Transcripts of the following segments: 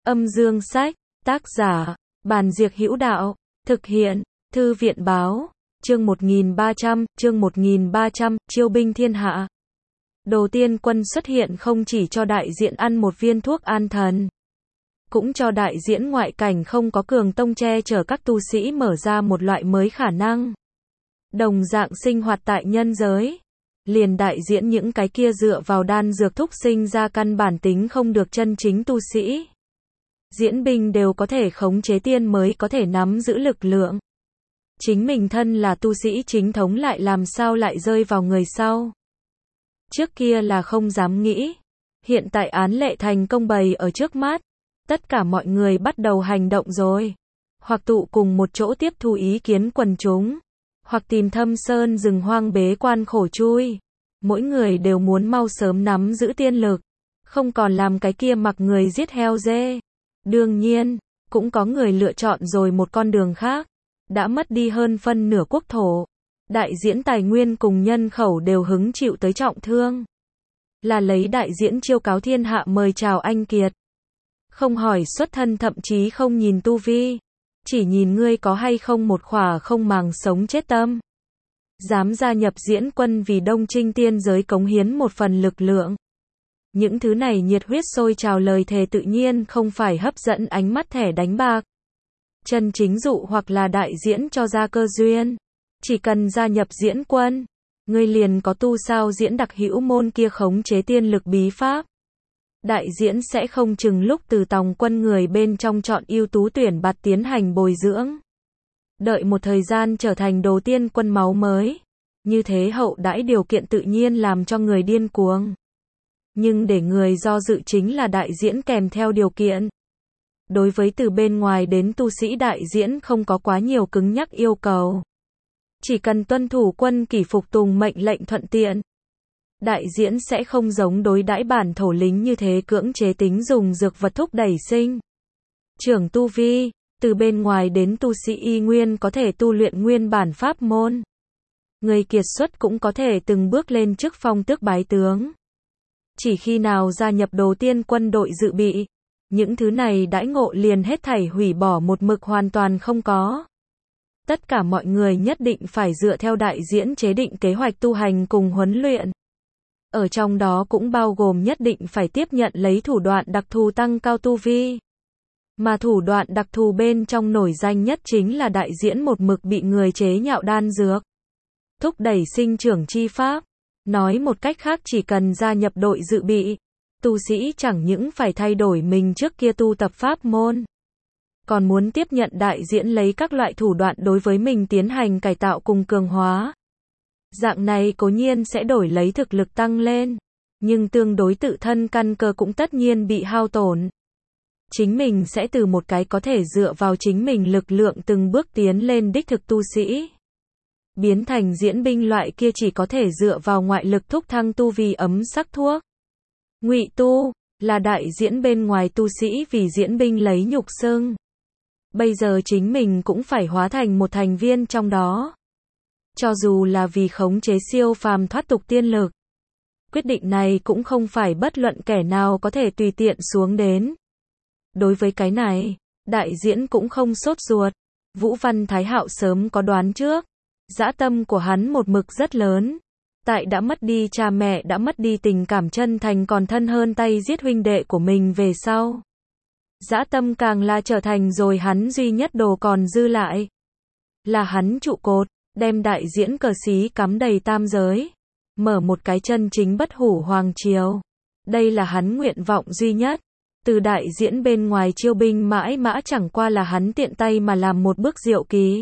Âm dương sách, tác giả, Bàn Diệc Hữu Đạo, thực hiện, Thư viện Báo, chương 1300, chiêu binh thiên hạ. Đồ Tiên Quân xuất hiện không chỉ cho đại diện ăn một viên thuốc an thần, cũng cho đại diễn ngoại cảnh không có cường tông che chở các tu sĩ mở ra một loại mới khả năng đồng dạng sinh hoạt tại nhân giới. Liền đại diễn những cái kia dựa vào đan dược thúc sinh ra căn bản tính không được chân chính tu sĩ. Diễn binh đều có thể khống chế tiên mới có thể nắm giữ lực lượng. Chính mình thân là tu sĩ chính thống lại làm sao lại rơi vào người sau. Trước kia là không dám nghĩ. Hiện tại án lệ thành công bày ở trước mắt. Tất cả mọi người bắt đầu hành động rồi. Hoặc tụ cùng một chỗ tiếp thu ý kiến quần chúng. Hoặc tìm thâm sơn rừng hoang bế quan khổ chui. Mỗi người đều muốn mau sớm nắm giữ tiên lực. Không còn làm cái kia mặc người giết heo dê. Đương nhiên, cũng có người lựa chọn rồi một con đường khác. Đã mất đi hơn phân nửa quốc thổ. Đại diễn tài nguyên cùng nhân khẩu đều hứng chịu tới trọng thương. Là lấy đại diễn chiêu cáo thiên hạ mời chào anh kiệt. Không hỏi xuất thân thậm chí không nhìn tu vi. Chỉ nhìn ngươi có hay không một khỏa không màng sống chết tâm. Dám gia nhập diễn quân vì Đông Trinh tiên giới cống hiến một phần lực lượng. Những thứ này nhiệt huyết sôi trào lời thề tự nhiên không phải hấp dẫn ánh mắt thẻ đánh bạc. Chân chính dụ hoặc là đại diễn cho ra cơ duyên. Chỉ cần gia nhập diễn quân, ngươi liền có tu sao diễn đặc hữu môn kia khống chế tiên lực bí pháp. Đại diễn sẽ không chừng lúc từ tòng quân người bên trong chọn ưu tú tuyển bạt tiến hành bồi dưỡng. Đợi một thời gian trở thành Đồ Tiên Quân máu mới. Như thế hậu đãi điều kiện tự nhiên làm cho người điên cuồng. Nhưng để người do dự chính là đại diễn kèm theo điều kiện. Đối với từ bên ngoài đến tu sĩ đại diễn không có quá nhiều cứng nhắc yêu cầu. Chỉ cần tuân thủ quân kỷ phục tùng mệnh lệnh thuận tiện. Đại diễn sẽ không giống đối đãi bản thổ lính như thế cưỡng chế tính dùng dược vật thúc đẩy sinh trưởng tu vi. Từ bên ngoài đến tu sĩ y nguyên có thể tu luyện nguyên bản pháp môn. Người kiệt xuất cũng có thể từng bước lên chức phong tước bái tướng. Chỉ khi nào gia nhập Đồ Tiên Quân đội dự bị, những thứ này đãi ngộ liền hết thảy hủy bỏ một mực hoàn toàn không có. Tất cả mọi người nhất định phải dựa theo đại diễn chế định kế hoạch tu hành cùng huấn luyện. Ở trong đó cũng bao gồm nhất định phải tiếp nhận lấy thủ đoạn đặc thù tăng cao tu vi. Mà thủ đoạn đặc thù bên trong nổi danh nhất chính là đại diễn một mực bị người chế nhạo đan dược. Thúc đẩy sinh trưởng chi pháp. Nói một cách khác chỉ cần gia nhập đội dự bị, tu sĩ chẳng những phải thay đổi mình trước kia tu tập pháp môn. Còn muốn tiếp nhận đại diễn lấy các loại thủ đoạn đối với mình tiến hành cải tạo cùng cường hóa. Dạng này cố nhiên sẽ đổi lấy thực lực tăng lên. Nhưng tương đối tự thân căn cơ cũng tất nhiên bị hao tổn. Chính mình sẽ từ một cái có thể dựa vào chính mình lực lượng từng bước tiến lên đích thực tu sĩ. Biến thành diễn binh loại kia chỉ có thể dựa vào ngoại lực thúc thăng tu vì ấm sắc thuốc. Ngụy tu, là đại diễn bên ngoài tu sĩ vì diễn binh lấy nhục xưng. Bây giờ chính mình cũng phải hóa thành một thành viên trong đó. Cho dù là vì khống chế siêu phàm thoát tục tiên lực. Quyết định này cũng không phải bất luận kẻ nào có thể tùy tiện xuống đến. Đối với cái này, đại diễn cũng không sốt ruột. Vũ Văn Thái Hạo sớm có đoán trước. Dã tâm của hắn một mực rất lớn. Tại đã mất đi cha mẹ, đã mất đi tình cảm chân thành còn thân hơn tay giết huynh đệ của mình về sau. Dã tâm càng là trở thành rồi hắn duy nhất đồ còn dư lại. Là hắn trụ cột, đem đại diễn cờ xí cắm đầy tam giới. Mở một cái chân chính bất hủ hoàng triều. Đây là hắn nguyện vọng duy nhất. Từ đại diễn bên ngoài chiêu binh mãi mã chẳng qua là hắn tiện tay mà làm một bước diệu ký.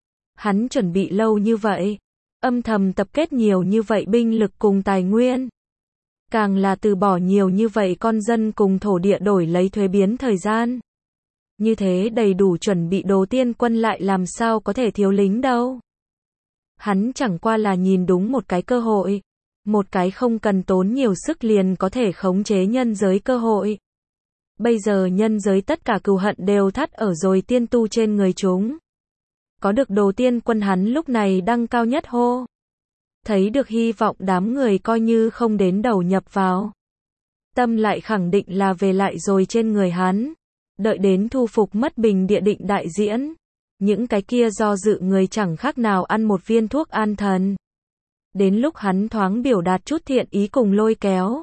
Hắn chuẩn bị lâu như vậy, âm thầm tập kết nhiều như vậy binh lực cùng tài nguyên. Càng là từ bỏ nhiều như vậy con dân cùng thổ địa đổi lấy thuế biến thời gian. Như thế đầy đủ chuẩn bị Đồ Tiên Quân lại làm sao có thể thiếu lính đâu. Hắn chẳng qua là nhìn đúng một cái cơ hội. Một cái không cần tốn nhiều sức liền có thể khống chế nhân giới cơ hội. Bây giờ nhân giới tất cả cừu hận đều thắt ở rồi tiên tu trên người chúng. Có được Đồ Tiên Quân hắn lúc này đăng cao nhất hô. Thấy được hy vọng đám người coi như không đến đầu nhập vào. Tâm lại khẳng định là về lại rồi trên người hắn. Đợi đến thu phục mất bình địa định đại diễn. Những cái kia do dự người chẳng khác nào ăn một viên thuốc an thần. Đến lúc hắn thoáng biểu đạt chút thiện ý cùng lôi kéo.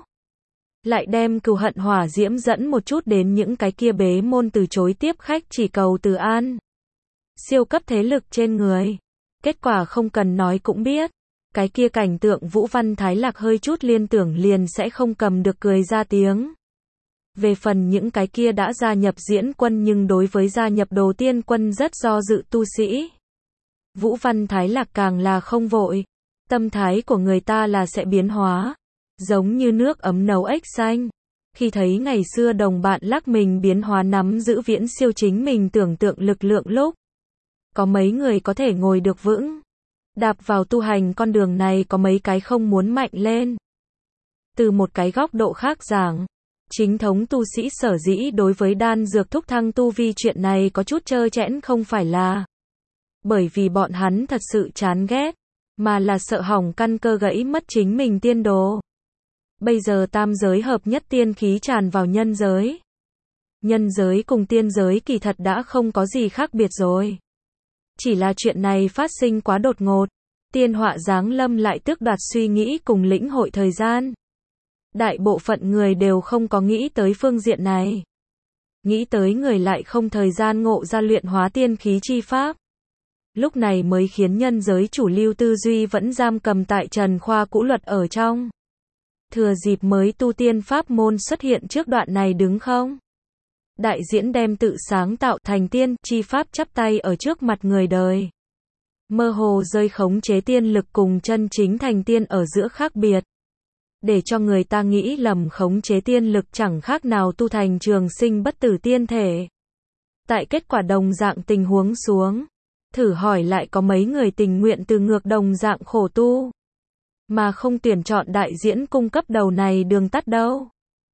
Lại đem cừu hận hỏa diễm dẫn một chút đến những cái kia bế môn từ chối tiếp khách chỉ cầu từ an. Siêu cấp thế lực trên người. Kết quả không cần nói cũng biết. Cái kia cảnh tượng Vũ Văn Thái Lạc hơi chút liên tưởng liền sẽ không cầm được cười ra tiếng. Về phần những cái kia đã gia nhập diễn quân nhưng đối với gia nhập Đồ Tiên quân rất do dự tu sĩ. Vũ Văn Thái Lạc càng là không vội. Tâm thái của người ta là sẽ biến hóa. Giống như nước ấm nấu ếch xanh. Khi thấy ngày xưa đồng bạn lắc mình biến hóa nắm giữ viễn siêu chính mình tưởng tượng lực lượng lúc. Có mấy người có thể ngồi được vững. Đạp vào tu hành con đường này có mấy cái không muốn mạnh lên. Từ một cái góc độ khác giảng. Chính thống tu sĩ sở dĩ đối với đan dược thúc thăng tu vi chuyện này có chút trơ trẽn không phải là bởi vì bọn hắn thật sự chán ghét, mà là sợ hỏng căn cơ gãy mất chính mình tiên đồ. Bây giờ tam giới hợp nhất tiên khí tràn vào nhân giới. Nhân giới cùng tiên giới kỳ thật đã không có gì khác biệt rồi. Chỉ là chuyện này phát sinh quá đột ngột. Tiên họa giáng lâm lại tước đoạt suy nghĩ cùng lĩnh hội thời gian. Đại bộ phận người đều không có nghĩ tới phương diện này. Nghĩ tới người lại không thời gian ngộ ra luyện hóa tiên khí chi pháp. Lúc này mới khiến nhân giới chủ lưu tư duy vẫn giam cầm tại trần khoa cũ luật ở trong. Thừa dịp mới tu tiên pháp môn xuất hiện trước đoạn này đứng không? Đại diễn đem tự sáng tạo thành tiên chi pháp chắp tay ở trước mặt người đời. Mơ hồ rơi khống chế tiên lực cùng chân chính thành tiên ở giữa khác biệt. Để cho người ta nghĩ lầm khống chế tiên lực chẳng khác nào tu thành trường sinh bất tử tiên thể. Tại kết quả đồng dạng tình huống xuống. Thử hỏi lại có mấy người tình nguyện từ ngược đồng dạng khổ tu. Mà không tuyển chọn đại diễn cung cấp đầu này đường tắt đâu.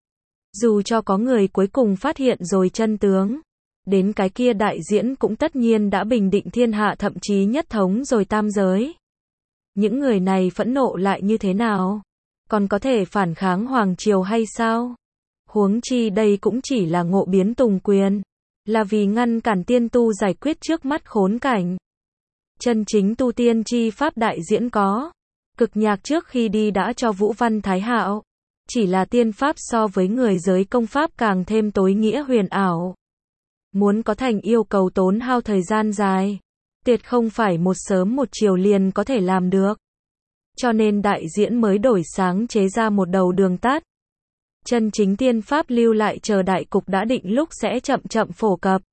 Dù cho có người cuối cùng phát hiện rồi chân tướng. Đến cái kia đại diễn cũng tất nhiên đã bình định thiên hạ thậm chí nhất thống rồi tam giới. Những người này phẫn nộ lại như thế nào? Còn có thể phản kháng hoàng triều hay sao? Huống chi đây cũng chỉ là ngộ biến tùng quyền. Là vì ngăn cản tiên tu giải quyết trước mắt khốn cảnh. Chân chính tu tiên chi pháp đại diễn có. Cực nhạc trước khi đi đã cho Vũ Văn Thái Hạo. Chỉ là tiên pháp so với người giới công pháp càng thêm tối nghĩa huyền ảo. Muốn có thành yêu cầu tốn hao thời gian dài. Tuyệt không phải một sớm một chiều liền có thể làm được. Cho nên đại diễn mới đổi sáng chế ra một đầu đường tắt. Chân chính tiên pháp lưu lại chờ đại cục đã định lúc sẽ chậm chậm phổ cập.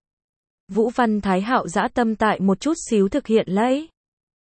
Vũ Văn Thái Hạo dã tâm tại một chút xíu thực hiện lấy.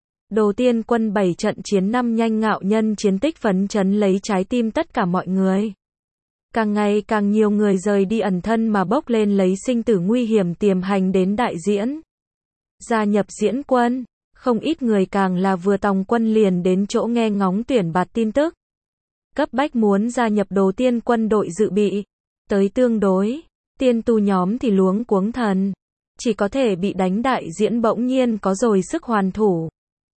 Đồ Tiên quân 7 trận chiến năm nhanh ngạo nhân chiến tích phấn chấn lấy trái tim tất cả mọi người. Càng ngày càng nhiều người rời đi ẩn thân mà bốc lên lấy sinh tử nguy hiểm tiềm hành đến đại diễn. Gia nhập diễn quân, không ít người càng là vừa tòng quân liền đến chỗ nghe ngóng tuyển bạt tin tức. Cấp bách muốn gia nhập Đồ Tiên quân đội dự bị. Tới tương đối, tiên tu nhóm thì luống cuống thần. Chỉ có thể bị đánh đại diễn bỗng nhiên có rồi sức hoàn thủ.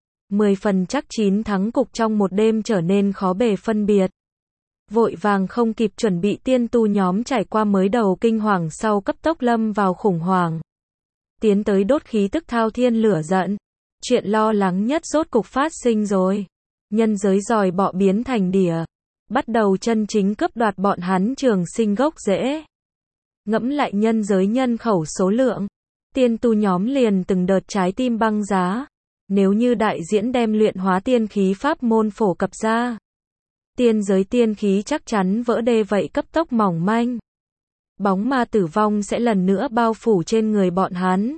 10 phần chắc 9 thắng cục trong một đêm trở nên khó bề phân biệt. Vội vàng không kịp chuẩn bị tiên tu nhóm trải qua mới đầu kinh hoàng sau cấp tốc lâm vào khủng hoảng. Tiến tới đốt khí tức thao thiên lửa giận. Chuyện lo lắng nhất rốt cục phát sinh rồi. Nhân giới dòi bọ biến thành đỉa. Bắt đầu chân chính cướp đoạt bọn hắn trường sinh gốc rễ. Ngẫm lại nhân giới nhân khẩu số lượng. Tiên tu nhóm liền từng đợt trái tim băng giá. Nếu như đại diễn đem luyện hóa tiên khí pháp môn phổ cập ra. Tiên giới tiên khí chắc chắn vỡ đê vậy cấp tốc mỏng manh. Bóng ma tử vong sẽ lần nữa bao phủ trên người bọn hắn.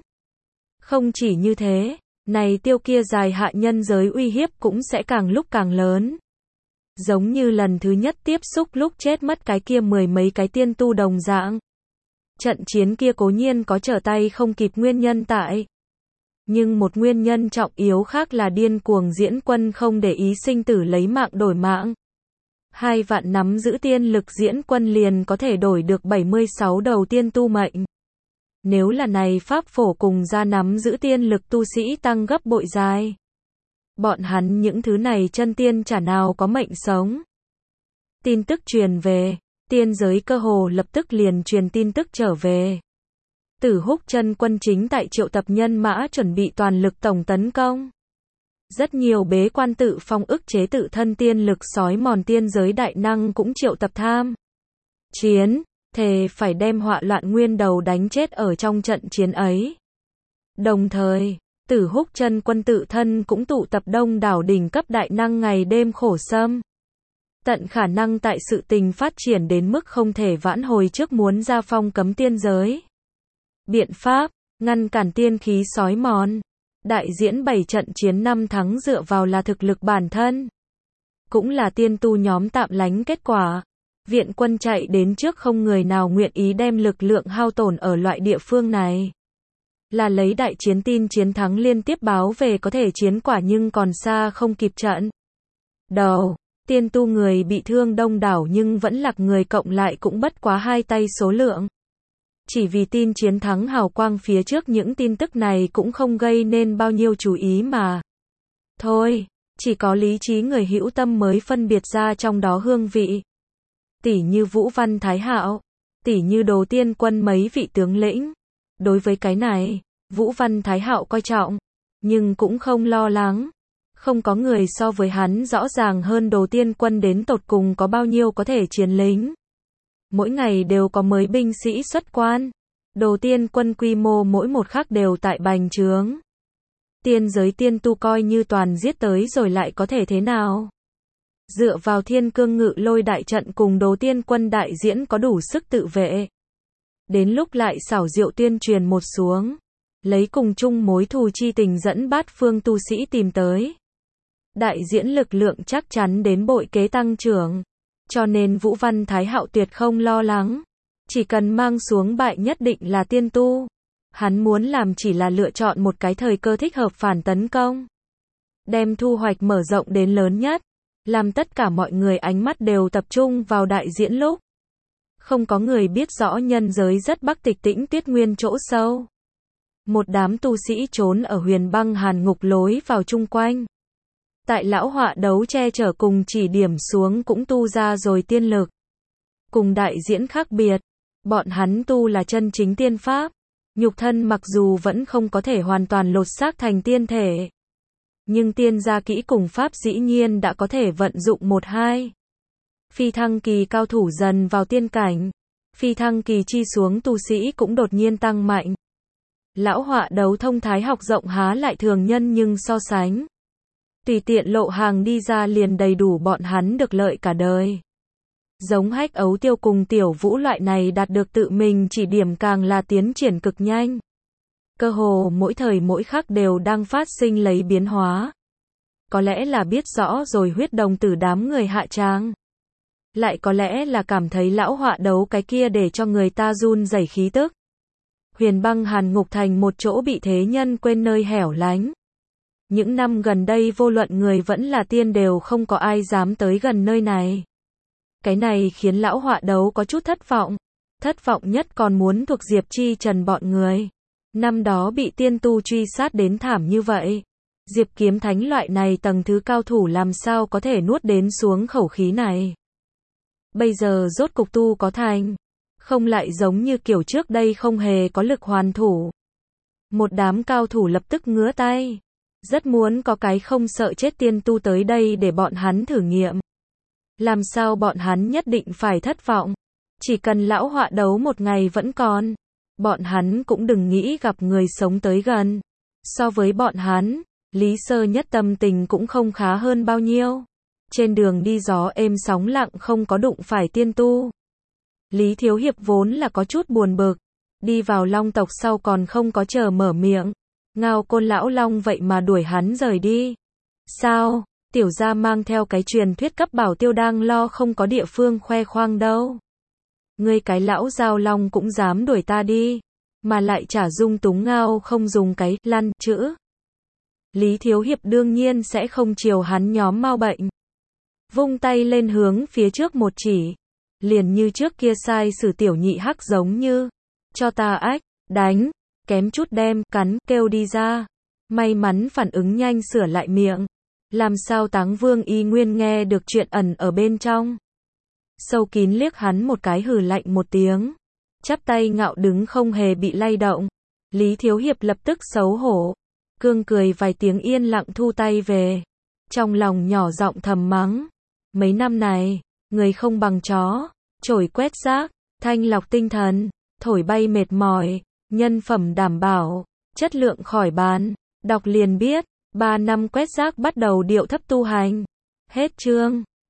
Không chỉ như thế, này tiêu kia dài hạ nhân giới uy hiếp cũng sẽ càng lúc càng lớn. Giống như lần thứ nhất tiếp xúc lúc chết mất cái kia 10 mấy cái tiên tu đồng dạng. Trận chiến kia cố nhiên có trở tay không kịp nguyên nhân tại. Nhưng một nguyên nhân trọng yếu khác là điên cuồng diễn quân không để ý sinh tử lấy mạng đổi mạng. 2 vạn nắm giữ tiên lực diễn quân liền có thể đổi được 76 đầu tiên tu mệnh. Nếu là này pháp phổ cùng ra nắm giữ tiên lực tu sĩ tăng gấp bội dài. Bọn hắn những thứ này chân tiên chả nào có mệnh sống. Tin tức truyền về, tiên giới cơ hồ lập tức liền truyền tin tức trở về. Tử Húc chân quân chính tại triệu tập nhân mã chuẩn bị toàn lực tổng tấn công. Rất nhiều bế quan tự phong ức chế tự thân tiên lực sói mòn tiên giới đại năng cũng triệu tập tham chiến, thề phải đem họa loạn nguyên đầu đánh chết ở trong trận chiến ấy. Đồng thời, Tử Húc chân quân tự thân cũng tụ tập đông đảo đỉnh cấp đại năng ngày đêm khổ xâm. Tận khả năng tại sự tình phát triển đến mức không thể vãn hồi trước muốn ra phong cấm tiên giới. Biện pháp, ngăn cản tiên khí sói mòn. Đại diễn 7 trận chiến 5 thắng dựa vào là thực lực bản thân. Cũng là tiên tu nhóm tạm lánh kết quả. Viện quân chạy đến trước không người nào nguyện ý đem lực lượng hao tổn ở loại địa phương này. Là lấy đại chiến tin chiến thắng liên tiếp báo về có thể chiến quả nhưng còn xa không kịp trận. Đầu, tiên tu người bị thương đông đảo nhưng vẫn lạc người cộng lại cũng bất quá 2 tay số lượng. Chỉ vì tin chiến thắng hào quang phía trước những tin tức này cũng không gây nên bao nhiêu chú ý mà. Thôi, chỉ có lý trí người hữu tâm mới phân biệt ra trong đó hương vị. Tỷ như Vũ Văn Thái Hạo, tỷ như Đồ Tiên Quân mấy vị tướng lĩnh. Đối với cái này, Vũ Văn Thái Hạo coi trọng, nhưng cũng không lo lắng. Không có người so với hắn rõ ràng hơn Đồ Tiên Quân đến tột cùng có bao nhiêu có thể chiến lính. Mỗi ngày đều có mới binh sĩ xuất quan. Đồ Tiên Quân quy mô mỗi một khắc đều tại bành trướng. Tiên giới tiên tu coi như toàn giết tới rồi lại có thể thế nào? Dựa vào Thiên Cương Ngự Lôi đại trận cùng Đồ Tiên Quân đại diễn có đủ sức tự vệ. Đến lúc lại xảo diệu tuyên truyền một xuống, lấy cùng chung mối thù chi tình dẫn bát phương tu sĩ tìm tới. Đại diễn lực lượng chắc chắn đến bội kế tăng trưởng. Cho nên Vũ Văn Thái Hạo tuyệt không lo lắng. Chỉ cần mang xuống bại nhất định là tiên tu. Hắn muốn làm chỉ là lựa chọn một cái thời cơ thích hợp phản tấn công. Đem thu hoạch mở rộng đến lớn nhất. Làm tất cả mọi người ánh mắt đều tập trung vào đại diễn lúc. Không có người biết rõ nhân giới rất bắc tịch tĩnh tuyết nguyên chỗ sâu. Một đám tu sĩ trốn ở huyền băng hàn ngục lối vào chung quanh. Tại lão họa đấu che chở cùng chỉ điểm xuống cũng tu ra rồi tiên lực. Cùng đại diễn khác biệt, bọn hắn tu là chân chính tiên pháp. Nhục thân mặc dù vẫn không có thể hoàn toàn lột xác thành tiên thể. Nhưng tiên gia kỹ cùng pháp dĩ nhiên đã có thể vận dụng 1-2. Phi thăng kỳ cao thủ dần vào tiên cảnh. Phi thăng kỳ chi xuống tu sĩ cũng đột nhiên tăng mạnh. Lão họa đấu thông thái học rộng há lại thường nhân nhưng so sánh. Tùy tiện lộ hàng đi ra liền đầy đủ bọn hắn được lợi cả đời. Giống Hách Ấu Tiêu cùng Tiểu Vũ loại này đạt được tự mình chỉ điểm càng là tiến triển cực nhanh. Cơ hồ mỗi thời mỗi khắc đều đang phát sinh lấy biến hóa. Có lẽ là biết rõ rồi huyết đồng tử đám người hạ tràng. Lại có lẽ là cảm thấy lão họa đấu cái kia để cho người ta run rẩy khí tức. Huyền băng hàn ngục thành một chỗ bị thế nhân quên nơi hẻo lánh. Những năm gần đây vô luận người vẫn là tiên đều không có ai dám tới gần nơi này. Cái này khiến lão họa đấu có chút thất vọng. Thất vọng nhất còn muốn thuộc Diệp Chi Trần bọn người. Năm đó bị tiên tu truy sát đến thảm như vậy. Diệp Kiếm Thánh loại này tầng thứ cao thủ làm sao có thể nuốt đến xuống khẩu khí này. Bây giờ rốt cục tu có thành. Không lại giống như kiểu trước đây không hề có lực hoàn thủ. Một đám cao thủ lập tức ngứa tay. Rất muốn có cái không sợ chết tiên tu tới đây để bọn hắn thử nghiệm. Làm sao bọn hắn nhất định phải thất vọng. Chỉ cần lão họa đấu một ngày vẫn còn. Bọn hắn cũng đừng nghĩ gặp người sống tới gần. So với bọn hắn, Lý Sơ Nhất tâm tình cũng không khá hơn bao nhiêu. Trên đường đi gió êm sóng lặng không có đụng phải tiên tu. Lý Thiếu Hiệp vốn là có chút buồn bực. Đi vào Long tộc sau còn không có chờ mở miệng. Ngao Côn lão long vậy mà đuổi hắn rời đi. Sao, tiểu gia mang theo cái truyền thuyết cấp bảo tiêu đang lo không có địa phương khoe khoang đâu. Ngươi cái lão giao long cũng dám đuổi ta đi. Mà lại trả dung túng Ngao không dùng cái lăn chữ. Lý Thiếu Hiệp đương nhiên sẽ không chiều hắn nhóm mau bệnh. Vung tay lên hướng phía trước một chỉ. Liền như trước kia sai sử tiểu nhị hắc giống như. Cho ta ách, đánh. Kém chút đem, cắn, kêu đi ra. May mắn phản ứng nhanh sửa lại miệng. Làm sao Táng Vương y nguyên nghe được chuyện ẩn ở bên trong. Sâu kín liếc hắn một cái hừ lạnh một tiếng. chắp tay ngạo đứng không hề bị lay động. Lý Thiếu Hiệp lập tức xấu hổ, cương cười vài tiếng yên lặng thu tay về. Trong lòng nhỏ giọng thầm mắng, mấy năm này, người không bằng chó, chổi quét rác, thanh lọc tinh thần, thổi bay mệt mỏi, nhân phẩm đảm bảo, chất lượng khỏi bàn. Đọc liền biết, 3 năm quét rác bắt đầu điệu thấp tu hành. Hết chương.